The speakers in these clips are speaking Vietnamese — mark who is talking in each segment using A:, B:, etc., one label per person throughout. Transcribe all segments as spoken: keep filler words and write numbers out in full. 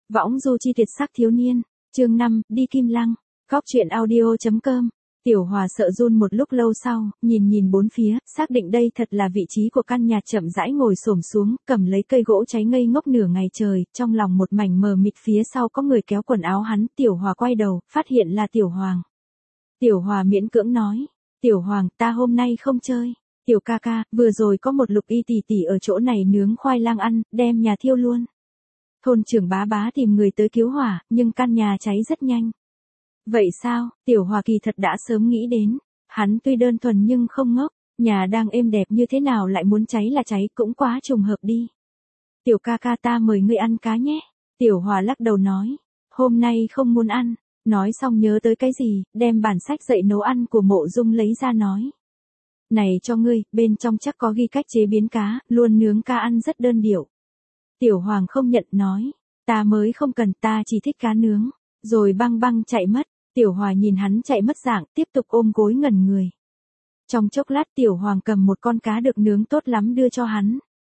A: Võng du chi tuyệt sắc thiếu niên, chương năm, đi Kim Lăng, góc truyện audio.com. Tiểu Hòa sợ run một lúc lâu sau, nhìn nhìn bốn phía, xác định đây thật là vị trí của căn nhà, chậm rãi ngồi xổm xuống, cầm lấy cây gỗ cháy ngây ngốc nửa ngày trời, trong lòng một mảnh mờ mịt. Phía sau có người kéo quần áo hắn, Tiểu Hòa quay đầu, phát hiện là Tiểu Hoàng. Tiểu Hòa miễn cưỡng nói, Tiểu Hoàng, ta hôm nay không chơi. Tiểu ca ca, vừa rồi có một Lục Y tỷ tỷ ở chỗ này nướng khoai lang ăn, đem nhà thiêu luôn. Thôn trưởng bá bá tìm người tới cứu hỏa, nhưng căn nhà cháy rất nhanh. Vậy sao? Tiểu Hòa kỳ thật đã sớm nghĩ đến. Hắn tuy đơn thuần nhưng không ngốc, nhà đang êm đẹp như thế nào lại muốn cháy là cháy, cũng quá trùng hợp đi. Tiểu ca ca, ta mời ngươi ăn cá nhé. Tiểu Hòa lắc đầu nói, hôm nay không muốn ăn. Nói xong nhớ tới cái gì, đem bản sách dạy nấu ăn của Mộ Dung lấy ra nói. Này cho ngươi, bên trong chắc có ghi cách chế biến cá, luôn nướng cá ăn rất đơn điệu. Tiểu Hoàng không nhận, nói, ta mới không cần, ta chỉ thích cá nướng. Rồi băng băng chạy mất. Tiểu Hòa nhìn hắn chạy mất dạng, tiếp tục ôm gối ngẩn người. Trong chốc lát Tiểu Hoàng cầm một con cá được nướng tốt lắm đưa cho hắn.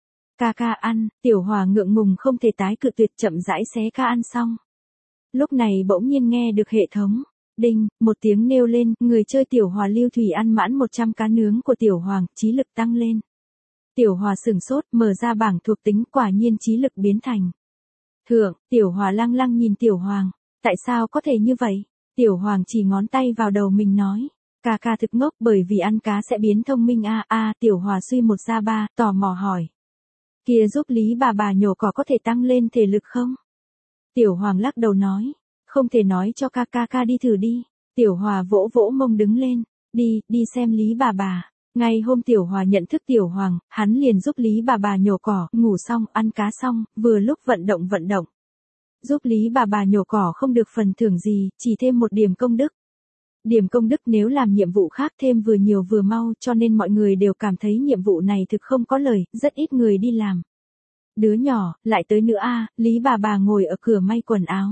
A: Ca ca ăn. Tiểu Hòa ngượng ngùng không thể tái cự tuyệt, chậm rãi xé cá ăn xong. Lúc này bỗng nhiên nghe được hệ thống. Đinh, một tiếng nêu lên, người chơi Tiểu Hòa Lưu Thủy ăn mãn một trăm cá nướng của Tiểu Hoàng, trí lực tăng lên. Tiểu Hòa sửng sốt, mở ra bảng thuộc tính, quả nhiên trí lực biến thành thượng. Tiểu Hòa lăng lăng nhìn Tiểu Hoàng. Tại sao có thể như vậy? Tiểu Hoàng chỉ ngón tay vào đầu mình nói. Ca ca thực ngốc, bởi vì ăn cá sẽ biến thông minh a a. À, Tiểu Hòa suy một ra ba, tò mò hỏi. Kia giúp Lý bà bà nhổ cỏ có thể tăng lên thể lực không? Tiểu Hoàng lắc đầu nói. Không thể, nói cho ca ca ca đi thử đi. Tiểu Hòa vỗ vỗ mông đứng lên. Đi, đi xem Lý bà bà. Ngay hôm Tiểu Hòa nhận thức Tiểu Hoàng, hắn liền giúp Lý bà bà nhổ cỏ, ngủ xong, ăn cá xong, vừa lúc vận động vận động. Giúp Lý bà bà nhổ cỏ không được phần thưởng gì, chỉ thêm một điểm công đức. Điểm công đức nếu làm nhiệm vụ khác thêm vừa nhiều vừa mau, cho nên mọi người đều cảm thấy nhiệm vụ này thực không có lời, rất ít người đi làm. Đứa nhỏ, lại tới nữa a. À, Lý bà bà ngồi ở cửa may quần áo.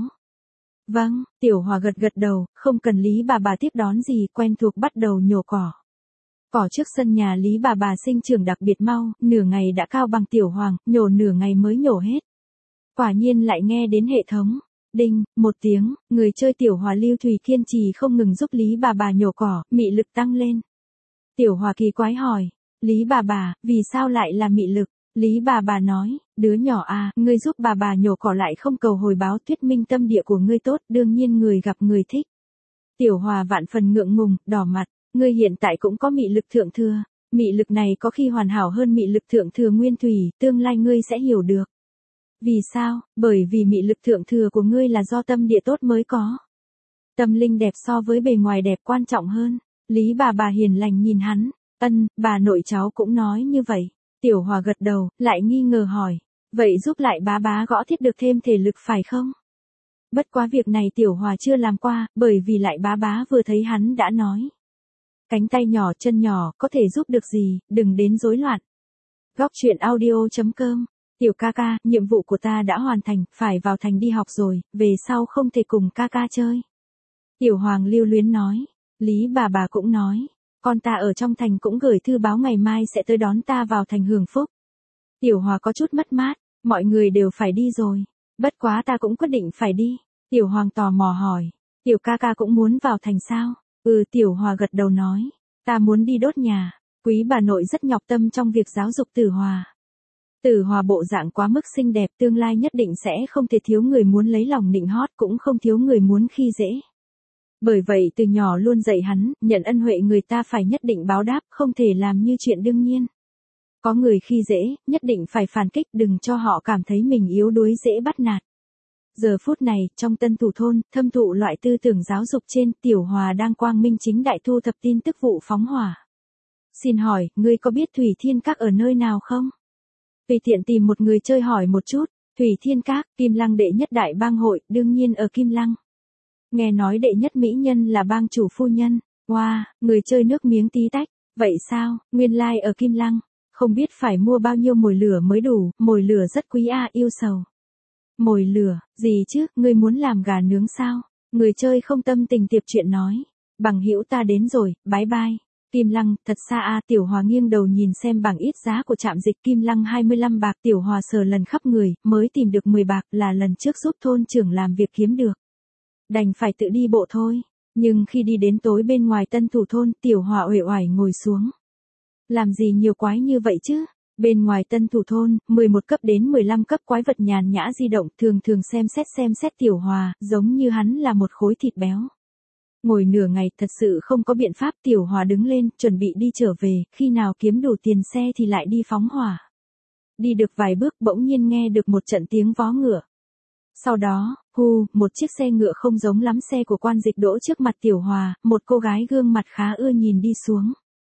A: Vâng, Tiểu Hòa gật gật đầu, không cần Lý bà bà tiếp đón gì, quen thuộc bắt đầu nhổ cỏ. Cỏ trước sân nhà Lý bà bà sinh trưởng đặc biệt mau, nửa ngày đã cao bằng Tiểu Hoàng, nhổ nửa ngày mới nhổ hết. Quả nhiên lại nghe đến hệ thống. Đinh, một tiếng, người chơi Tiểu Hòa Lưu Thủy kiên trì không ngừng giúp Lý bà bà nhổ cỏ, mị lực tăng lên. Tiểu Hòa kỳ quái hỏi, Lý bà bà, vì sao lại là mị lực? Lý bà bà nói, đứa nhỏ à, ngươi giúp bà bà nhổ cỏ lại không cầu hồi báo, thuyết minh tâm địa của ngươi tốt, đương nhiên người gặp người thích. Tiểu Hòa vạn phần ngượng ngùng, đỏ mặt, ngươi hiện tại cũng có mị lực thượng thừa. Mị lực này có khi hoàn hảo hơn mị lực thượng thừa nguyên thủy, tương lai ngươi sẽ hiểu được. Vì sao? Bởi vì mị lực thượng thừa của ngươi là do tâm địa tốt mới có. Tâm linh đẹp so với bề ngoài đẹp quan trọng hơn. Lý bà bà hiền lành nhìn hắn. Ân, bà nội cháu cũng nói như vậy. Tiểu Hòa gật đầu, lại nghi ngờ hỏi. Vậy giúp lại bá bá gõ thiết được thêm thể lực phải không? Bất quá việc này Tiểu Hòa chưa làm qua, bởi vì lại bá bá vừa thấy hắn đã nói. Cánh tay nhỏ chân nhỏ, có thể giúp được gì, đừng đến rối loạn. Góc truyện audio.com. Tiểu ca ca, nhiệm vụ của ta đã hoàn thành, phải vào thành đi học rồi, về sau không thể cùng ca ca chơi. Tiểu Hoàng lưu luyến nói. Lý bà bà cũng nói. Con ta ở trong thành cũng gửi thư báo ngày mai sẽ tới đón ta vào thành hưởng phúc. Tiểu Hòa có chút mất mát, mọi người đều phải đi rồi. Bất quá ta cũng quyết định phải đi. Tiểu Hoàng tò mò hỏi. Tiểu ca ca cũng muốn vào thành sao? Ừ, Tiểu Hòa gật đầu nói. Ta muốn đi đốt nhà. Quý bà nội rất nhọc tâm trong việc giáo dục Tử Hòa. Tử Hòa bộ dạng quá mức xinh đẹp, tương lai nhất định sẽ không thể thiếu người muốn lấy lòng nịnh hót, cũng không thiếu người muốn khi dễ. Bởi vậy từ nhỏ luôn dạy hắn, nhận ân huệ người ta phải nhất định báo đáp, không thể làm như chuyện đương nhiên. Có người khi dễ, nhất định phải phản kích, đừng cho họ cảm thấy mình yếu đuối dễ bắt nạt. Giờ phút này, trong Tân Thủ thôn, thâm thụ loại tư tưởng giáo dục trên, Tiểu Hòa đang quang minh chính đại thu thập tin tức vụ phóng hỏa. Xin hỏi, ngươi có biết Thủy Thiên Các ở nơi nào không? Tùy tiện tìm một người chơi hỏi một chút. Thủy Thiên Các, Kim Lăng đệ nhất đại bang hội, đương nhiên ở Kim Lăng. Nghe nói đệ nhất mỹ nhân là bang chủ phu nhân. Wow, người chơi nước miếng tí tách. Vậy sao, nguyên lai like ở Kim Lăng. Không biết phải mua bao nhiêu mồi lửa mới đủ, mồi lửa rất quý a, yêu sầu. Mồi lửa, gì chứ, ngươi muốn làm gà nướng sao? Người chơi không tâm tình tiệp chuyện nói. Bằng hữu ta đến rồi, bye bye. Kim Lăng, thật xa a. Tiểu Hòa nghiêng đầu nhìn xem bảng ít giá của trạm dịch Kim Lăng hai mươi lăm bạc. Tiểu Hòa sờ lần khắp người, mới tìm được mười bạc, là lần trước giúp thôn trưởng làm việc kiếm được. Đành phải tự đi bộ thôi. Nhưng khi đi đến tối bên ngoài Tân Thủ thôn, Tiểu Hòa uể oải ngồi xuống. Làm gì nhiều quái như vậy chứ? Bên ngoài Tân Thủ thôn, mười một cấp đến mười lăm cấp quái vật nhàn nhã di động, thường thường xem xét xem xét Tiểu Hòa, giống như hắn là một khối thịt béo. Ngồi nửa ngày, thật sự không có biện pháp. Tiểu Hòa đứng lên, chuẩn bị đi trở về, khi nào kiếm đủ tiền xe thì lại đi phóng hỏa. Đi được vài bước, bỗng nhiên nghe được một trận tiếng vó ngựa. Sau đó, hu, một chiếc xe ngựa không giống lắm xe của quan dịch đỗ trước mặt Tiểu Hòa, một cô gái gương mặt khá ưa nhìn đi xuống.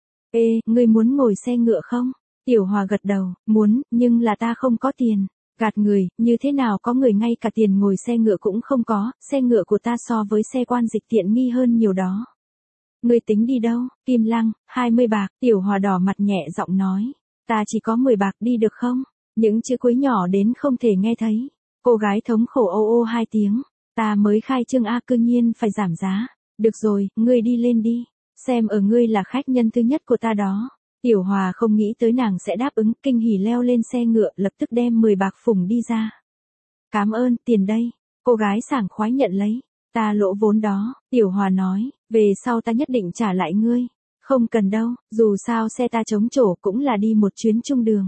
A: Ê, ngươi muốn ngồi xe ngựa không? Tiểu Hòa gật đầu, muốn, nhưng là ta không có tiền. Gạt người, như thế nào có người ngay cả tiền ngồi xe ngựa cũng không có, xe ngựa của ta so với xe quan dịch tiện nghi hơn nhiều đó. Ngươi tính đi đâu? Kim Lăng, hai mươi bạc. Tiểu Hòa đỏ mặt nhẹ giọng nói. Ta chỉ có mười bạc, đi được không? Những chữ cuối nhỏ đến không thể nghe thấy. Cô gái thống khổ ô ô hai tiếng. Ta mới khai trương a, cư nhiên phải giảm giá. Được rồi, ngươi đi lên đi. Xem ở ngươi là khách nhân thứ nhất của ta đó. Tiểu Hòa không nghĩ tới nàng sẽ đáp ứng, kinh hỉ leo lên xe ngựa, lập tức đem mười bạc phủng đi ra. Cảm ơn, tiền đây. Cô gái sảng khoái nhận lấy. Ta lỗ vốn đó. Tiểu Hòa nói, về sau ta nhất định trả lại ngươi. Không cần đâu, dù sao xe ta chống trổ cũng là đi một chuyến chung đường.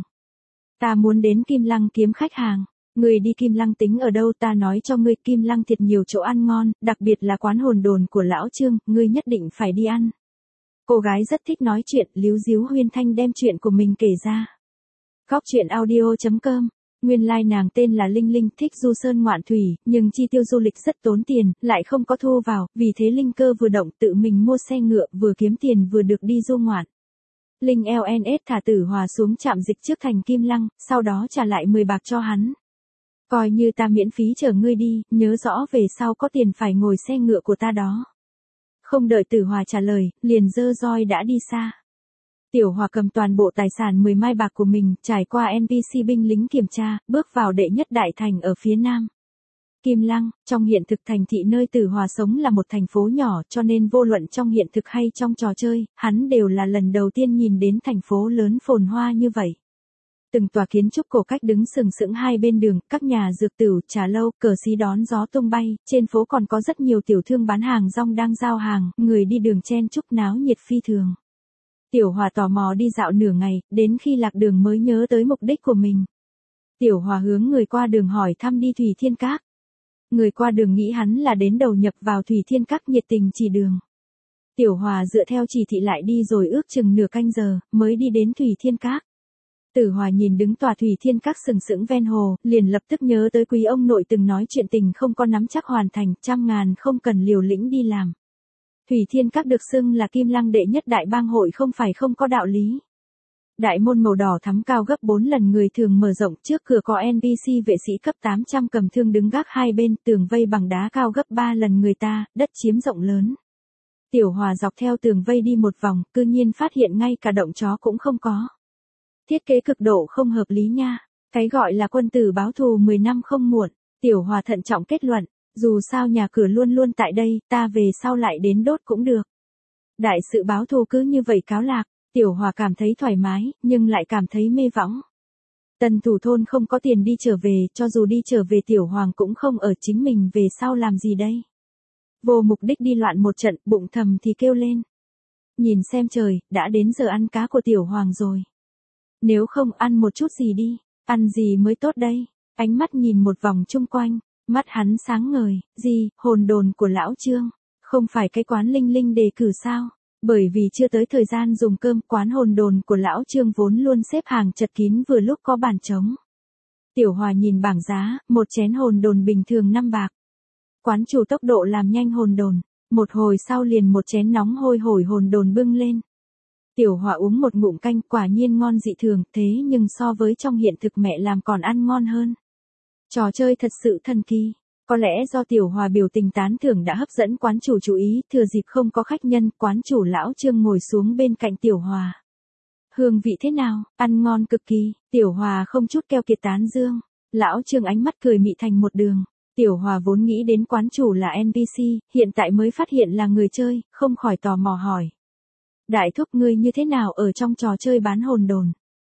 A: Ta muốn đến Kim Lăng kiếm khách hàng. Ngươi đi Kim Lăng tính ở đâu, ta nói cho ngươi, Kim Lăng thiệt nhiều chỗ ăn ngon, đặc biệt là quán hồn đồn của lão Trương, ngươi nhất định phải đi ăn. Cô gái rất thích nói chuyện, líu díu huyên thanh đem chuyện của mình kể ra. Góc truyện audio chấm com. Nguyên lai like nàng tên là Linh Linh, thích du sơn ngoạn thủy, nhưng chi tiêu du lịch rất tốn tiền, lại không có thu vào, vì thế Linh cơ vừa động tự mình mua xe ngựa, vừa kiếm tiền vừa được đi du ngoạn. Linh lờ en ét thả Tử Hòa xuống trạm dịch trước thành Kim Lăng, sau đó trả lại mười bạc cho hắn. Coi như ta miễn phí chở ngươi đi, nhớ rõ về sau có tiền phải ngồi xe ngựa của ta đó. Không đợi Tử Hòa trả lời, liền giơ roi đã đi xa. Tiểu Hòa cầm toàn bộ tài sản mười mai bạc của mình, trải qua en pê xê binh lính kiểm tra, bước vào đệ nhất đại thành ở phía nam. Kim Lăng, trong hiện thực thành thị nơi Tử Hòa sống là một thành phố nhỏ, cho nên vô luận trong hiện thực hay trong trò chơi, hắn đều là lần đầu tiên nhìn đến thành phố lớn phồn hoa như vậy. Từng tòa kiến trúc cổ cách đứng sừng sững hai bên đường, các nhà dược tửu, trà lâu, cờ xí đón gió tung bay, trên phố còn có rất nhiều tiểu thương bán hàng rong đang giao hàng, người đi đường chen chúc náo nhiệt phi thường. Tiểu Hòa tò mò đi dạo nửa ngày, đến khi lạc đường mới nhớ tới mục đích của mình. Tiểu Hòa hướng người qua đường hỏi thăm đi Thủy Thiên Các. Người qua đường nghĩ hắn là đến đầu nhập vào Thủy Thiên Các, nhiệt tình chỉ đường. Tiểu Hòa dựa theo chỉ thị lại đi rồi ước chừng nửa canh giờ, mới đi đến Thủy Thiên Các. Tử Hòa nhìn đứng tòa Thủy Thiên Các sừng sững ven hồ, liền lập tức nhớ tới quý ông nội từng nói chuyện tình không có nắm chắc hoàn thành, trăm ngàn không cần liều lĩnh đi làm. Thủy Thiên Các được xưng là Kim Lăng đệ nhất đại bang hội không phải không có đạo lý. Đại môn màu đỏ thắm cao gấp bốn lần người thường mở rộng, trước cửa có en pê xê vệ sĩ cấp tám trăm cầm thương đứng gác hai bên, tường vây bằng đá cao gấp ba lần người ta, đất chiếm rộng lớn. Tiểu Hòa dọc theo tường vây đi một vòng, cư nhiên phát hiện ngay cả động chó cũng không có. Thiết kế cực độ không hợp lý nha. Cái gọi là quân tử báo thù mười năm không muộn. Tiểu Hòa thận trọng kết luận, dù sao nhà cửa luôn luôn tại đây, ta về sau lại đến đốt cũng được. Đại sự báo thù cứ như vậy cáo lạc, Tiểu Hòa cảm thấy thoải mái, nhưng lại cảm thấy mê võng. Tân Thủ thôn không có tiền đi trở về, cho dù đi trở về Tiểu Hoàng cũng không ở, chính mình về sau làm gì đây? Vô mục đích đi loạn một trận, bụng thầm thì kêu lên. Nhìn xem trời, đã đến giờ ăn cá của Tiểu Hoàng rồi. Nếu không ăn một chút gì đi, ăn gì mới tốt đây? Ánh mắt nhìn một vòng chung quanh, mắt hắn sáng ngời, gì, hồn đồn của lão Trương, không phải cái quán Linh Linh đề cử sao? Bởi vì chưa tới thời gian dùng cơm, quán hồn đồn của lão Trương vốn luôn xếp hàng chật kín vừa lúc có bàn trống. Tiểu Hòa nhìn bảng giá, một chén hồn đồn bình thường năm bạc. Quán chủ tốc độ làm nhanh hồn đồn, một hồi sau liền một chén nóng hôi hổi hồn đồn bưng lên. Tiểu Hòa uống một ngụm canh, quả nhiên ngon dị thường, thế nhưng so với trong hiện thực mẹ làm còn ăn ngon hơn. Trò chơi thật sự thần kỳ. Có lẽ do Tiểu Hòa biểu tình tán thưởng đã hấp dẫn quán chủ chú ý, thừa dịp không có khách nhân, quán chủ lão Trương ngồi xuống bên cạnh Tiểu Hòa. Hương vị thế nào? Ăn ngon cực kỳ. Tiểu Hòa không chút keo kiệt tán dương. Lão Trương ánh mắt cười mị thành một đường. Tiểu Hòa vốn nghĩ đến quán chủ là en pê xê, hiện tại mới phát hiện là người chơi, không khỏi tò mò hỏi. Đại thúc ngươi như thế nào ở trong trò chơi bán hồn đồn?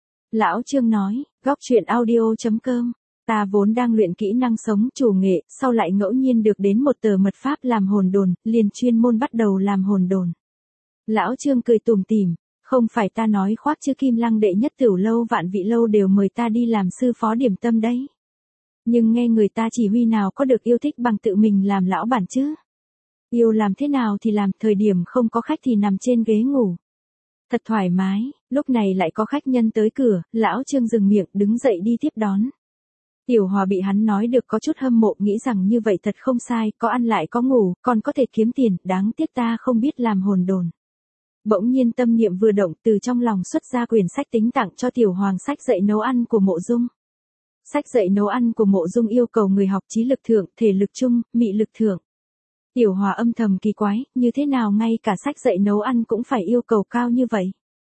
A: Lão Trương nói, góc truyện audio.com. Ta vốn đang luyện kỹ năng sống chủ nghệ, sau lại ngẫu nhiên được đến một tờ mật pháp làm hồn đồn, liền chuyên môn bắt đầu làm hồn đồn. Lão Trương cười tủm tỉm, không phải ta nói khoác chứ Kim Lăng đệ nhất tiểu lâu vạn vị lâu đều mời ta đi làm sư phó điểm tâm đấy. Nhưng nghe người ta chỉ huy nào có được yêu thích bằng tự mình làm lão bản chứ. Yêu làm thế nào thì làm, thời điểm không có khách thì nằm trên ghế ngủ. Thật thoải mái, lúc này lại có khách nhân tới cửa, lão Trương dừng miệng đứng dậy đi tiếp đón. Tiểu Hòa bị hắn nói được có chút hâm mộ, nghĩ rằng như vậy thật không sai, có ăn lại có ngủ, còn có thể kiếm tiền, đáng tiếc ta không biết làm hồn đồn. Bỗng nhiên tâm niệm vừa động, từ trong lòng xuất ra quyển sách tính tặng cho Tiểu Hoàng, sách dạy nấu ăn của Mộ Dung. Sách dạy nấu ăn của Mộ Dung yêu cầu người học trí lực thượng, thể lực trung, mị lực thượng. Tiểu Hòa âm thầm kỳ quái, như thế nào ngay cả sách dạy nấu ăn cũng phải yêu cầu cao như vậy.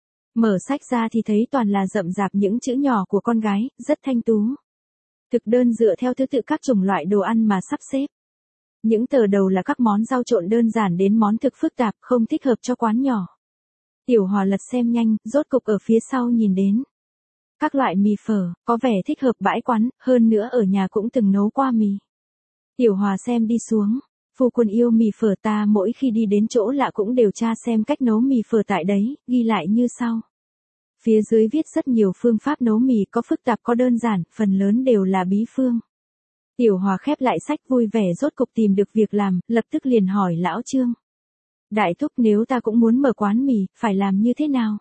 A: Mở sách ra thì thấy toàn là rậm rạp những chữ nhỏ của con gái, rất thanh tú. Thực đơn dựa theo thứ tự các chủng loại đồ ăn mà sắp xếp. Những tờ đầu là các món rau trộn đơn giản đến món thực phức tạp, không thích hợp cho quán nhỏ. Tiểu Hòa lật xem nhanh, rốt cục ở phía sau nhìn đến. Các loại mì phở, có vẻ thích hợp bãi quán, hơn nữa ở nhà cũng từng nấu qua mì. Tiểu Hòa xem đi xuống, phu quân yêu mì phở, ta mỗi khi đi đến chỗ lạ cũng đều tra xem cách nấu mì phở tại đấy, ghi lại như sau. Phía dưới viết rất nhiều phương pháp nấu mì, có phức tạp có đơn giản, phần lớn đều là bí phương. Tiểu Hòa khép lại sách vui vẻ rốt cục tìm được việc làm, lập tức liền hỏi lão Trương. Đại thúc, nếu ta cũng muốn mở quán mì, phải làm như thế nào?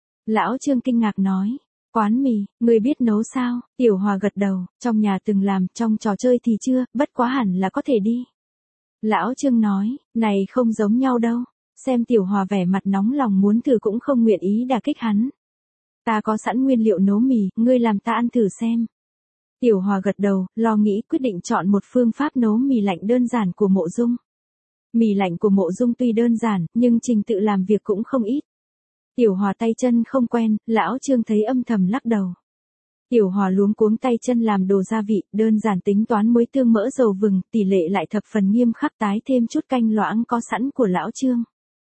A: Lão Trương kinh ngạc nói. Quán mì, người biết nấu sao? Tiểu Hòa gật đầu, trong nhà từng làm, trong trò chơi thì chưa, bất quá hẳn là có thể đi. Lão Trương nói, này không giống nhau đâu. Xem Tiểu Hòa vẻ mặt nóng lòng muốn thử cũng không nguyện ý đả kích hắn. Ta có sẵn nguyên liệu nấu mì, ngươi làm ta ăn thử xem. Tiểu Hòa gật đầu, lo nghĩ quyết định chọn một phương pháp nấu mì lạnh đơn giản của Mộ Dung. Mì lạnh của Mộ Dung tuy đơn giản, nhưng trình tự làm việc cũng không ít. Tiểu Hòa tay chân không quen, lão Trương thấy âm thầm lắc đầu. Tiểu Hòa luống cuống tay chân làm đồ gia vị, đơn giản tính toán muối tương mỡ dầu vừng, tỷ lệ lại thập phần nghiêm khắc, tái thêm chút canh loãng có sẵn của lão Trương.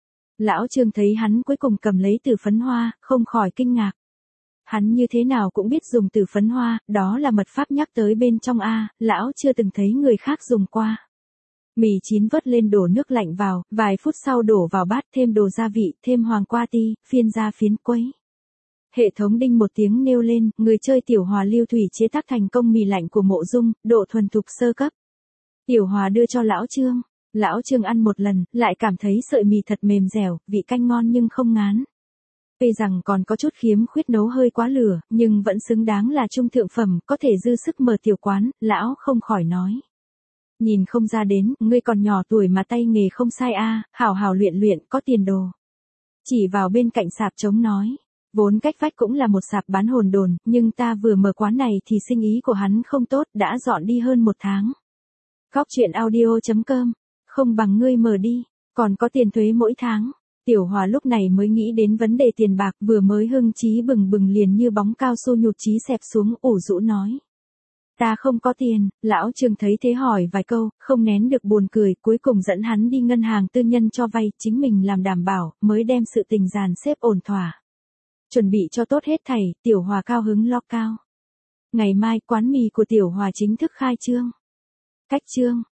A: Lão Trương thấy hắn cuối cùng cầm lấy từ phấn hoa, không khỏi kinh ngạc. Hắn như thế nào cũng biết dùng từ phấn hoa, đó là mật pháp nhắc tới bên trong a, lão chưa từng thấy người khác dùng qua. Mì chín vớt lên đổ nước lạnh vào, vài phút sau đổ vào bát, thêm đồ gia vị, thêm hoàng qua ti, phiên ra phiến quấy. Hệ thống đinh một tiếng nêu lên, người chơi Tiểu Hòa lưu thủy chế tác thành công mì lạnh của Mộ Dung, độ thuần thục sơ cấp. Tiểu Hòa đưa cho lão Trương. Lão Trương ăn một lần, lại cảm thấy sợi mì thật mềm dẻo, vị canh ngon nhưng không ngán. Tuy rằng còn có chút khiếm khuyết nấu hơi quá lửa, nhưng vẫn xứng đáng là trung thượng phẩm, có thể dư sức mở tiểu quán, lão không khỏi nói. Nhìn không ra đến, ngươi còn nhỏ tuổi mà tay nghề không sai a, hảo hảo luyện luyện, có tiền đồ. Chỉ vào bên cạnh sạp trống nói. Vốn cách vách cũng là một sạp bán hồn đồn, nhưng ta vừa mở quán này thì sinh ý của hắn không tốt, đã dọn đi hơn một tháng. Góc truyện audio.com, không bằng ngươi mở đi, còn có tiền thuế mỗi tháng. Tiểu Hòa lúc này mới nghĩ đến vấn đề tiền bạc, vừa mới hưng trí bừng bừng liền như bóng cao su nhụt chí xẹp xuống, ủ rũ nói. Ta không có tiền. Lão Trương thấy thế hỏi vài câu, không nén được buồn cười, cuối cùng dẫn hắn đi ngân hàng tư nhân cho vay, chính mình làm đảm bảo, mới đem sự tình dàn xếp ổn thỏa. Chuẩn bị cho tốt hết thảy, Tiểu Hòa cao hứng lo cao. Ngày mai quán mì của Tiểu Hòa chính thức khai trương. Cách trương,